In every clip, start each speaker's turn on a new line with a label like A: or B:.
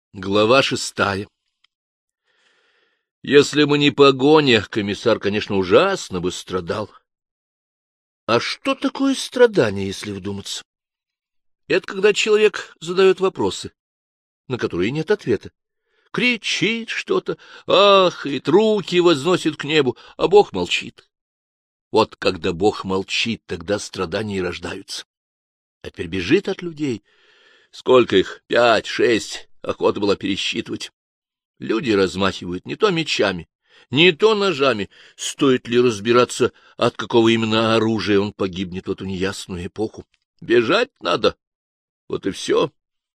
A: Глава 6. Если бы не погоня, комиссар, конечно, ужасно бы страдал. А что такое страдание, если вдуматься? Это когда человек задает вопросы, на которые нет ответа. Кричит что-то, ахает, руки возносит к небу, а Бог молчит. Вот когда Бог молчит, тогда страдания и рождаются. А теперь бежит от людей. Сколько их? 5, 6. Охота была пересчитывать. Люди размахивают не то мечами, не то ножами. Стоит ли разбираться, от какого именно оружия он погибнет в эту неясную эпоху? Бежать надо. Вот и все.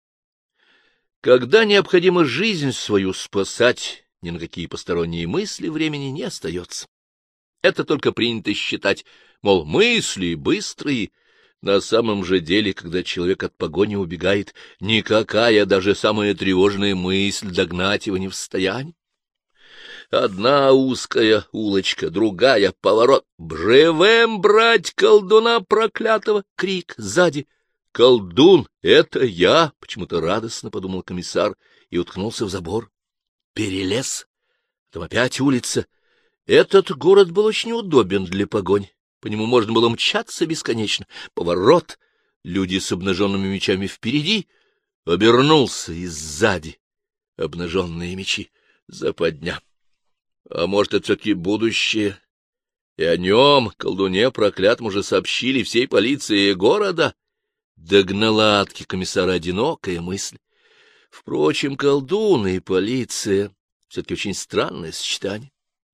A: Когда необходимо жизнь свою спасать, ни на какие посторонние мысли времени не остается. Это только принято считать, мол, мысли быстрые. На самом же деле, когда человек от погони убегает, никакая, даже самая тревожная мысль догнать его не в состоянии. Одна узкая улочка, другая — поворот. «Живем брать колдуна проклятого!» — крик сзади. «Колдун — это я!» — почему-то радостно подумал комиссар и уткнулся в забор. Перелез. Там опять улица. Этот город был очень удобен для погони. По нему можно было мчаться бесконечно. Поворот. Люди с обнаженными мечами впереди. Обернулся и сзади. Обнаженные мечи. Западня. А может, это все-таки будущее? И о нем, колдуне проклятому, уже сообщили всей полиции города. Догнала атки комиссара одинокая мысль. Впрочем, колдун и полиция — все-таки очень странное сочетание.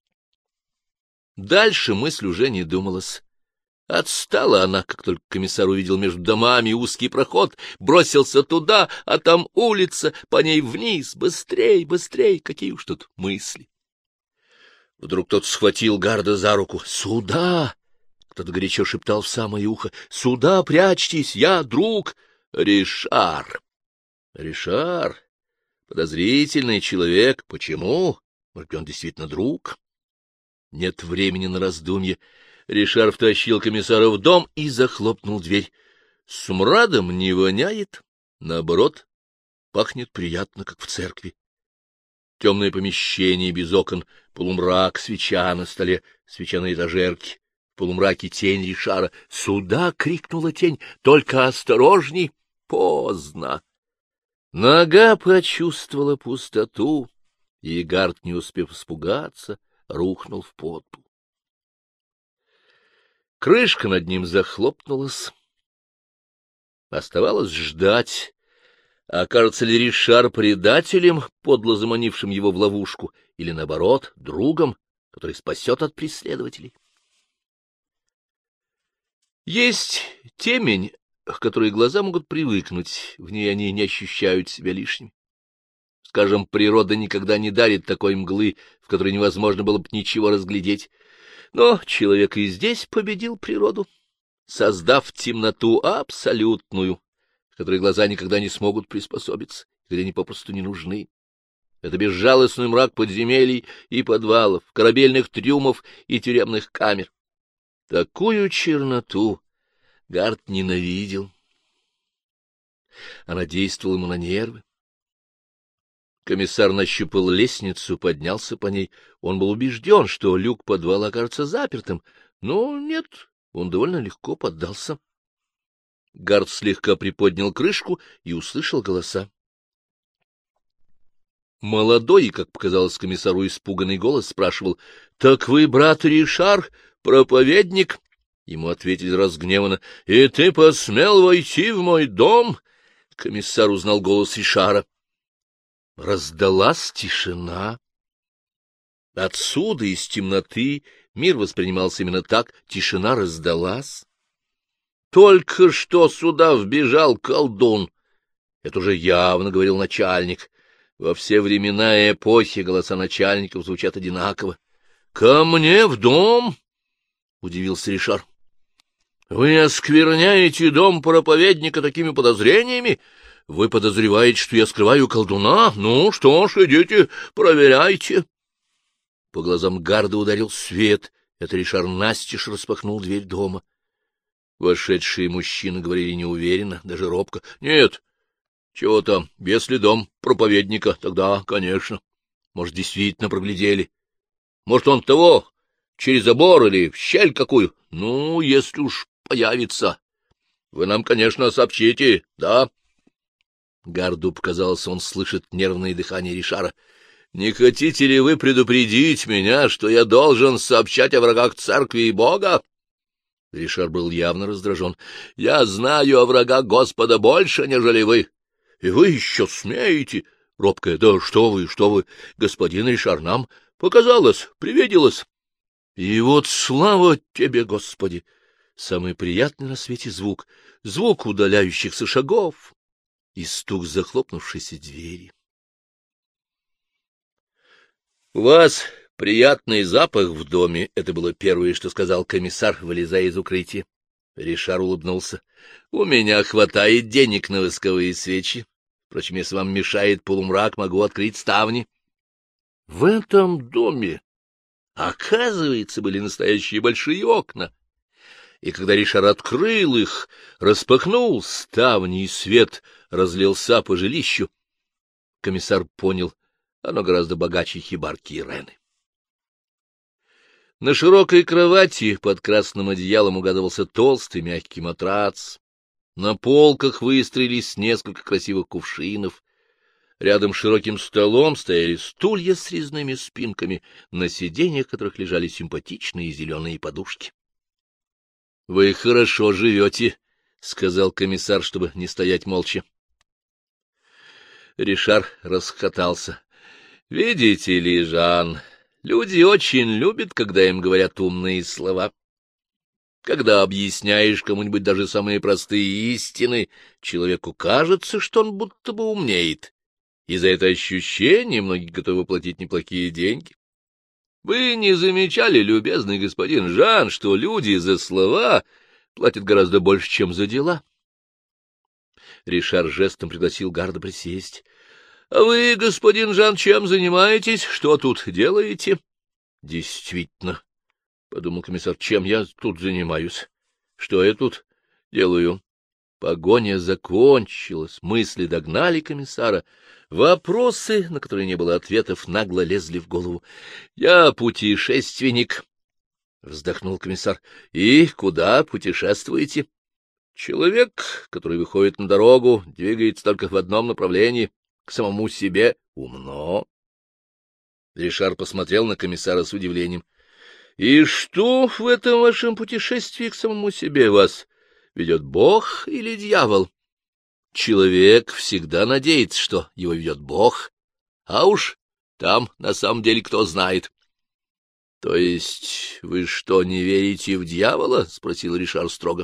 A: Дальше мысль уже не думалась. Отстала она, как только комиссар увидел между домами узкий проход, бросился туда, а там улица, по ней вниз, быстрей, быстрей, какие уж тут мысли. Вдруг кто-то схватил Гарда за руку. «Сюда!» — кто-то горячо шептал в самое ухо. «Сюда прячьтесь, я друг Ришар!» Ришар? Подозрительный человек. Почему? Может, он действительно друг? Нет времени на раздумье. Ришар втащил комиссара в дом и захлопнул дверь. Смрадом не воняет, наоборот, пахнет приятно, как в церкви. Темное помещение без окон, полумрак, свеча на столе, свеча на этажерке, в полумраке тень Ришара. «Сюда!» — крикнула тень. «Только осторожней!» Поздно. Нога почувствовала пустоту, и Гард, не успев испугаться, рухнул в подпол. Крышка над ним захлопнулась. Оставалось ждать, окажется ли Ришар предателем, подло заманившим его в ловушку, или, наоборот, другом, который спасет от преследователей. Есть темень, к которой глаза могут привыкнуть, в ней они не ощущают себя лишними. Скажем, природа никогда не дарит такой мглы, в которой невозможно было бы ничего разглядеть. Но человек и здесь победил природу, создав темноту абсолютную, к которой глаза никогда не смогут приспособиться, где они попросту не нужны. Это безжалостный мрак подземелий и подвалов, корабельных трюмов и тюремных камер. Такую черноту Гард ненавидел. Она действовала ему на нервы. Комиссар нащупал лестницу, поднялся по ней. Он был убежден, что люк подвала окажется запертым, но нет, он довольно легко поддался. Гард слегка приподнял крышку и услышал голоса. Молодой, как показалось комиссару, испуганный голос спрашивал: — Так вы, брат Ришар, проповедник? Ему ответили разгневанно: — И ты посмел войти в мой дом? Комиссар узнал голос Ришара. Раздалась тишина. Отсюда, из темноты, мир воспринимался именно так. Тишина раздалась. Только что сюда вбежал колдун. Это уже явно говорил начальник. Во все времена и эпохи голоса начальников звучат одинаково. — Ко мне в дом? — удивился Ришар. — Вы оскверняете дом проповедника такими подозрениями? Вы подозреваете, что я скрываю колдуна? Ну что ж, идите, проверяйте. По глазам Гарда ударил свет. Это Ришар настежь распахнул дверь дома. Вошедшие мужчины говорили неуверенно, даже робко. — Нет, Чего там, если дом проповедника, тогда, конечно. Может, действительно проглядели. Может, он того, через забор или в щель какую. Ну, если уж появится. Вы нам, конечно, сообщите, да? Гарду показалось, он слышит нервное дыхание Ришара. — Не хотите ли вы предупредить меня, что я должен сообщать о врагах церкви и Бога? Ришар был явно раздражен. — Я знаю о врагах Господа больше, нежели вы. И вы еще смеете? Робкая, да что вы, господин Ришар, нам показалось, привиделось. И вот слава тебе, Господи! Самый приятный на свете звук, звук удаляющихся шагов и стук захлопнувшейся двери. — У вас приятный запах в доме, — это было первое, что сказал комиссар, вылезая из укрытия. Ришар улыбнулся. — У меня хватает денег на восковые свечи. Впрочем, если вам мешает полумрак, могу открыть ставни. В этом доме, оказывается, были настоящие большие окна. И когда Ришар открыл их, распахнул ставни, и свет разлился по жилищу, комиссар понял, оно гораздо богаче хибарки Ирены. На широкой кровати под красным одеялом угадывался толстый мягкий матрац. На полках выстроились несколько красивых кувшинов. Рядом с широким столом стояли стулья с резными спинками, на сиденьях которых лежали симпатичные зеленые подушки. — Вы хорошо живете, — сказал комиссар, чтобы не стоять молча. Ришар расхохотался. — Видите ли, Жан, люди очень любят, когда им говорят умные слова. Когда объясняешь кому-нибудь даже самые простые истины, человеку кажется, что он будто бы умнеет, и за это ощущение многие готовы платить неплохие деньги. Вы не замечали, любезный господин Жан, что люди за слова платят гораздо больше, чем за дела? Ришар жестом пригласил Гарда присесть. — А вы, господин Жан, чем занимаетесь? Что тут делаете? — Действительно, — подумал комиссар, — чем я тут занимаюсь? Что я тут делаю? Погоня закончилась, мысли догнали комиссара. Вопросы, на которые не было ответов, нагло лезли в голову. — Я путешественник, — вздохнул комиссар. — И куда путешествуете? — Человек, который выходит на дорогу, двигается только в одном направлении, к самому себе. Умно. Ришар посмотрел на комиссара с удивлением. — И что в этом вашем путешествии к самому себе вас ведет, Бог или дьявол? Человек всегда надеется, что его ведет Бог, а уж там на самом деле кто знает. — То есть вы что, не верите в дьявола? — спросил Ришар строго.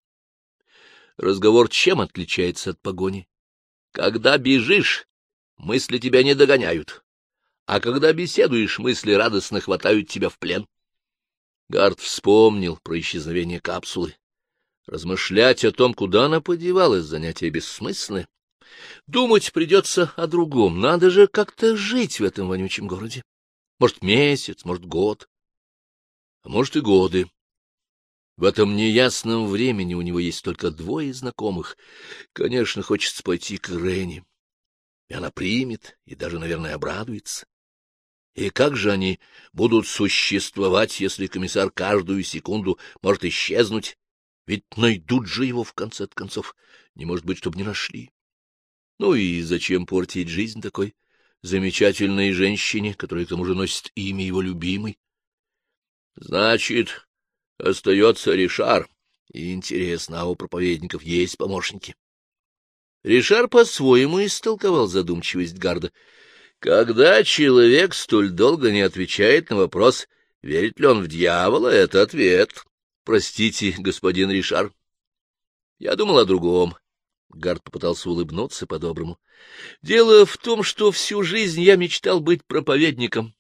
A: Разговор чем отличается от погони? Когда бежишь, мысли тебя не догоняют, а когда беседуешь, мысли радостно хватают тебя в плен. Гард вспомнил про исчезновение капсулы. Размышлять о том, куда она подевалась, занятие бессмысленное. Думать придется о другом. Надо же как-то жить в этом вонючем городе. Может, месяц, может, год, а может и годы. В этом неясном времени у него есть только двое знакомых. Конечно, хочется пойти к Ирене. И она примет, и даже, наверное, обрадуется. И как же они будут существовать, если комиссар каждую секунду может исчезнуть? Ведь найдут же его в конце концов. Не может быть, чтобы не нашли. Ну и зачем портить жизнь такой замечательной женщине, которая к тому же носит имя его любимой? Значит, остается Ришар. И интересно, а у проповедников есть помощники? Ришар по-своему истолковал задумчивость Гарда. Когда человек столь долго не отвечает на вопрос, верит ли он в дьявола, это ответ. Простите, господин Ришар. Я думал о другом. Гард попытался улыбнуться по-доброму. Дело в том, что всю жизнь я мечтал быть проповедником.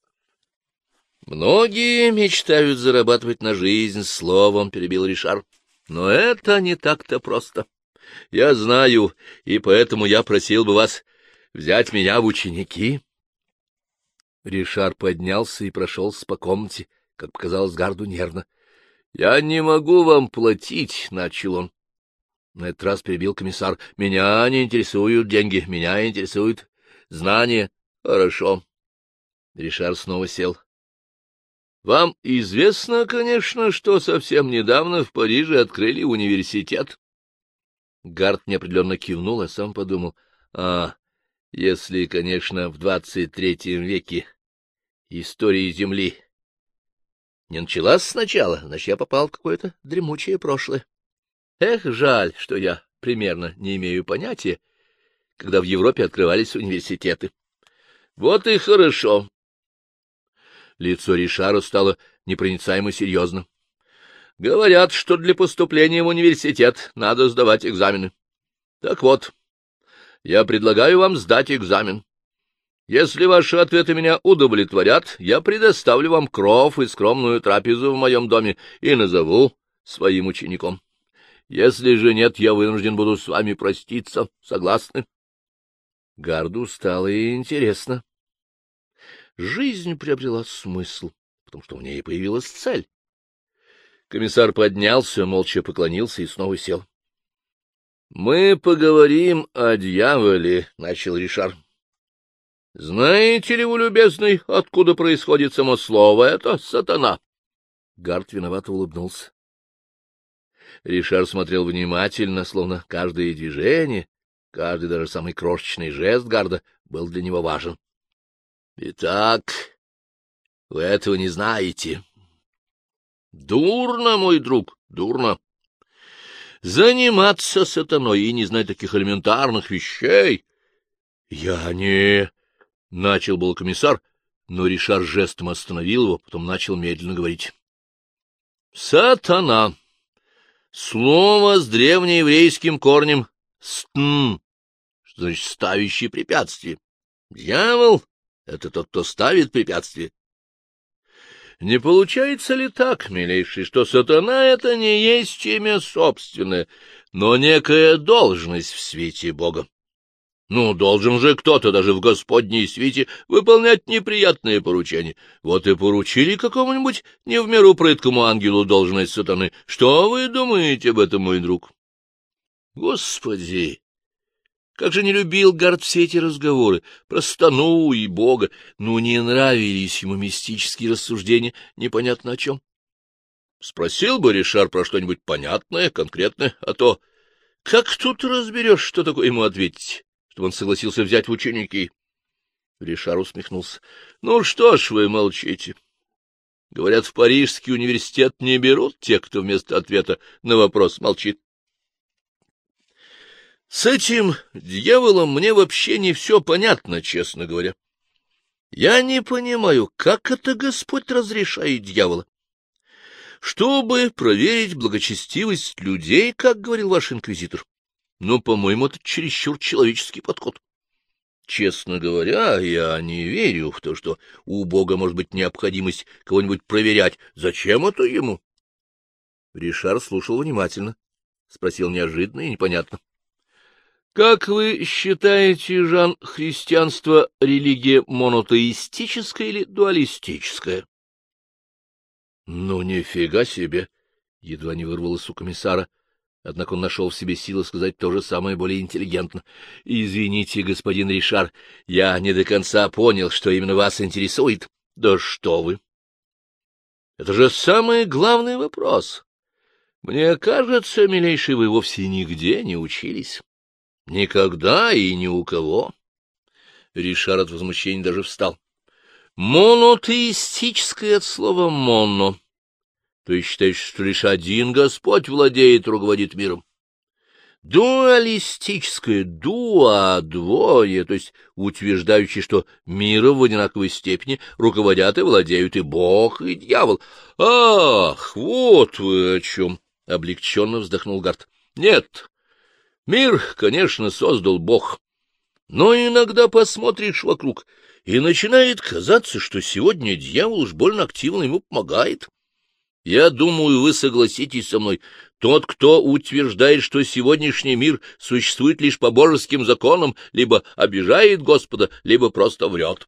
A: Многие мечтают зарабатывать на жизнь словом, перебил Ришар. Но это не так-то просто. Я знаю, и поэтому я просил бы вас взять меня в ученики. Ришар поднялся и прошелся по комнате, как показалось Гарду, нервно. — Я не могу вам платить, — начал он. На этот раз перебил комиссар. — Меня не интересуют деньги, меня интересует знание. — Хорошо. Ришар снова сел. — Вам известно, конечно, что совсем недавно в Париже открыли университет? Гард неопределенно кивнул, а сам подумал. Если, конечно, в 23 веке история Земли не началась сначала, значит, я попал в какое-то дремучее прошлое. Эх, жаль, что я примерно не имею понятия, когда в Европе открывались университеты. Вот и хорошо. Лицо Ришара стало непроницаемо серьезным. Говорят, что для поступления в университет надо сдавать экзамены. Так вот, я предлагаю вам сдать экзамен. Если ваши ответы меня удовлетворят, я предоставлю вам кров и скромную трапезу в моем доме и назову своим учеником. Если же нет, я вынужден буду с вами проститься. Согласны? Гарду стало и интересно. Жизнь приобрела смысл, потому что в ней появилась цель. Комиссар поднялся, молча поклонился и снова сел. — Мы поговорим о дьяволе, — начал Ришар. — Знаете ли вы, любезный, откуда происходит само слово это сатана? Гард виновато улыбнулся. Ришар смотрел внимательно, словно каждое движение, каждый даже самый крошечный жест Гарда был для него важен. — Итак, вы этого не знаете. — Дурно, мой друг, дурно. Заниматься сатаной и не знать таких элементарных вещей. — Я не... — начал был комиссар, но Ришар жестом остановил его, потом начал медленно говорить. — Сатана. Слово с древнееврейским корнем «стн», что значит «ставящий препятствие». Дьявол — это тот, кто ставит препятствие. Не получается ли так, милейший, что сатана — это не есть имя собственное, но некая должность в свете Бога? Ну, должен же кто-то даже в Господней свите выполнять неприятные поручения. Вот и поручили какому-нибудь не в меру прыткому ангелу должность сатаны. Что вы думаете об этом, мой друг? Господи! Как же не любил Гард все эти разговоры про сатану и Бога, но не нравились ему мистические рассуждения непонятно о чем. Спросил бы Ришар про что-нибудь понятное, конкретное, а то как тут разберешь, что такое ему ответить, чтобы он согласился взять в ученики? Ришар усмехнулся. — Ну что ж вы молчите? Говорят, в Парижский университет не берут тех, кто вместо ответа на вопрос молчит. С этим дьяволом мне вообще не все понятно, честно говоря. Я не понимаю, как это Господь разрешает дьявола. Чтобы проверить благочестивость людей, как говорил ваш инквизитор. Но, по-моему, это чересчур человеческий подход. Честно говоря, я не верю в то, что у Бога может быть необходимость кого-нибудь проверять. Зачем это ему? Ришар слушал внимательно, спросил неожиданно и непонятно. — Как вы считаете, Жан, христианство — религия монотеистическая или дуалистическая? — Ну, нифига себе! — едва не вырвалось у комиссара. Однако он нашел в себе силы сказать то же самое более интеллигентно. — Извините, господин Ришар, я не до конца понял, что именно вас интересует. — Да что вы! Это же самый главный вопрос. Мне кажется, милейший, вы вовсе нигде не учились. Никогда и ни у кого. Ришар от возмущения даже встал. Монотеистическое от слова «моно». То есть считаешь, что лишь один Господь владеет, руководит миром. Дуалистическое «дуа» — двое, то есть утверждающий, что миром в одинаковой степени руководят и владеют и Бог, и дьявол. — Ах, вот вы о чем! — облегченно вздохнул Гард. — Нет, мир, конечно, создал Бог, но иногда посмотришь вокруг, и начинает казаться, что сегодня дьявол уж больно активно ему помогает. Я думаю, вы согласитесь со мной, тот, кто утверждает, что сегодняшний мир существует лишь по божеским законам, либо обижает Господа, либо просто врет.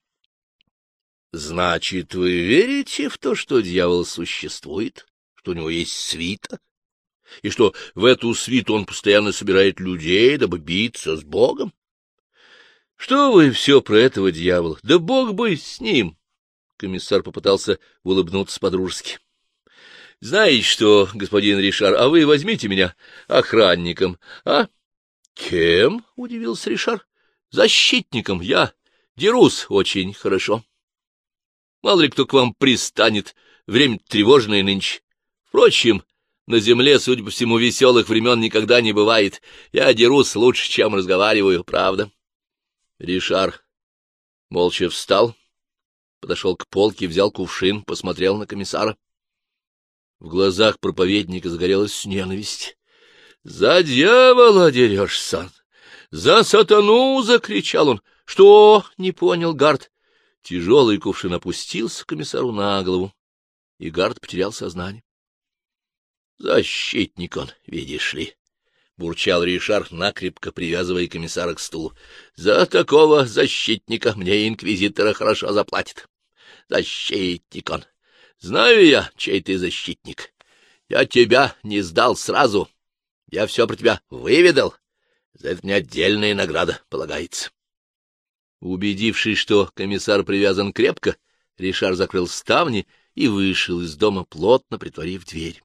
A: Значит, вы верите в то, что дьявол существует, что у него есть свита? и что в эту свиту он постоянно собирает людей, дабы биться с Богом? Что вы все про этого дьявола? Да Бог бы с ним! Комиссар попытался улыбнуться по-дружески. — Знаете что, господин Ришар, а вы возьмите меня охранником, а? — Кем? — удивился Ришар. — Защитником. Я дерусь очень хорошо. Мало ли кто к вам пристанет, время тревожное нынче. Впрочем, на земле, судя по всему, веселых времен никогда не бывает. Я дерусь лучше, чем разговариваю, правда. Ришар молча встал, подошел к полке, взял кувшин, посмотрел на комиссара. В глазах проповедника загорелась ненависть. — За дьявола дерешься! За сатану! — закричал он. — Что? — не понял Гард. Тяжелый кувшин опустился комиссару на голову, и Гард потерял сознание. — Защитник он, видишь ли, — бурчал Ришар, накрепко привязывая комиссара к стулу. — За такого защитника мне инквизитора хорошо заплатит. Защитник он. Знаю я, чей ты защитник. Я тебя не сдал сразу. Я все про тебя выведал. За это мне отдельная награда полагается. Убедившись, что комиссар привязан крепко, Ришар закрыл ставни и вышел из дома, плотно притворив дверь.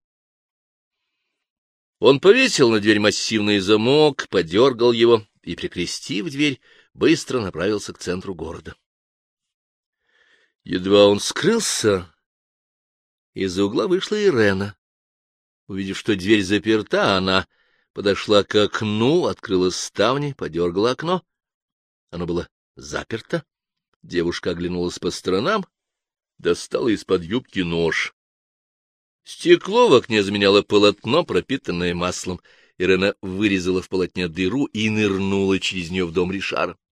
A: Он повесил на дверь массивный замок, подергал его и, прикрестив дверь, быстро направился к центру города. Едва он скрылся, из-за угла вышла Ирена. Увидев, что дверь заперта, она подошла к окну, открыла ставни, подергала окно. Оно было заперто. Девушка оглянулась по сторонам, достала из-под юбки нож. Стекло в окне заменяло полотно, пропитанное маслом. Ирена вырезала в полотне дыру и нырнула через нее в дом Ришара.